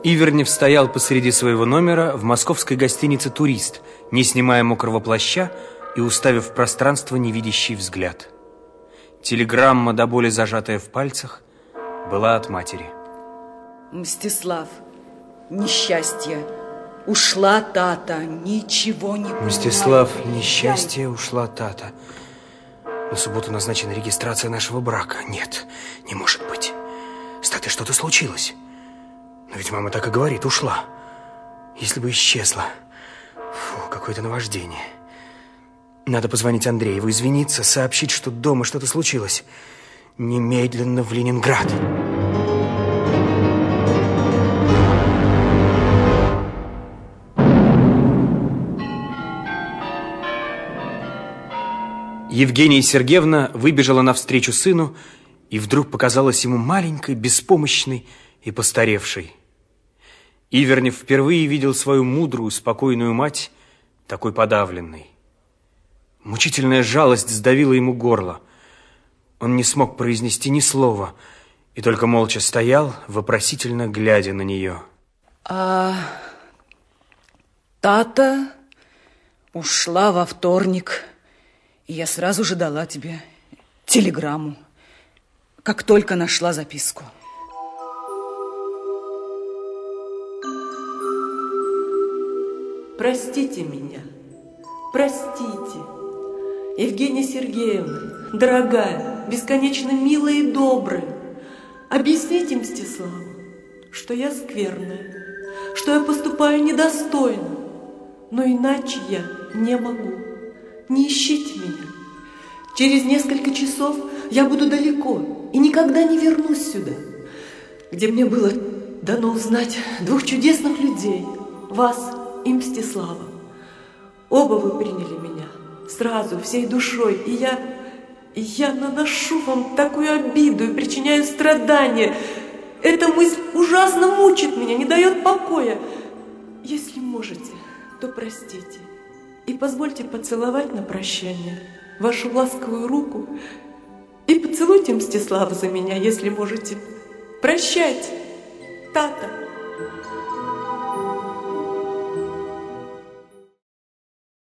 Ивернев стоял посреди своего номера в московской гостинице «Турист», не снимая мокрого плаща и уставив в пространство невидящий взгляд. Телеграмма, до боли зажатая в пальцах, была от матери. Мстислав, несчастье. Ушла Тата, ничего не понимаю. Мстислав, несчастье, ушла Тата. На субботу назначена регистрация нашего брака. Нет, не может быть. С Татой что-то случилось. Но ведь мама так и говорит, ушла. Если бы исчезла. Фу, какое-то наваждение. Надо позвонить Андрееву, извиниться, сообщить, что дома что-то случилось. Немедленно в Ленинград. Евгения Сергеевна выбежала навстречу сыну и вдруг показалась ему маленькой, беспомощной и постаревшей. Ивернев впервые видел свою мудрую, спокойную мать такой подавленной. Мучительная жалость сдавила ему горло. Он не смог произнести ни слова и только молча стоял, вопросительно глядя на нее. Тата ушла во вторник, и я сразу же дала тебе телеграмму, как только нашла записку. Простите меня, простите. Евгения Сергеевна, дорогая, бесконечно милая и добрая, объясните Мстиславу, что я скверная, что я поступаю недостойно, но иначе я не могу. Не ищите меня. Через несколько часов я буду далеко и никогда не вернусь сюда, где мне было дано узнать двух чудесных людей, вас и Мстислава. Оба вы приняли меня сразу, всей душой, и я наношу вам такую обиду и причиняю страдания. Эта мысль ужасно мучит меня, не дает покоя. Если можете, то простите и позвольте поцеловать на прощание вашу ласковую руку и поцелуйте Мстислава за меня, если можете. Прощайте, Тата.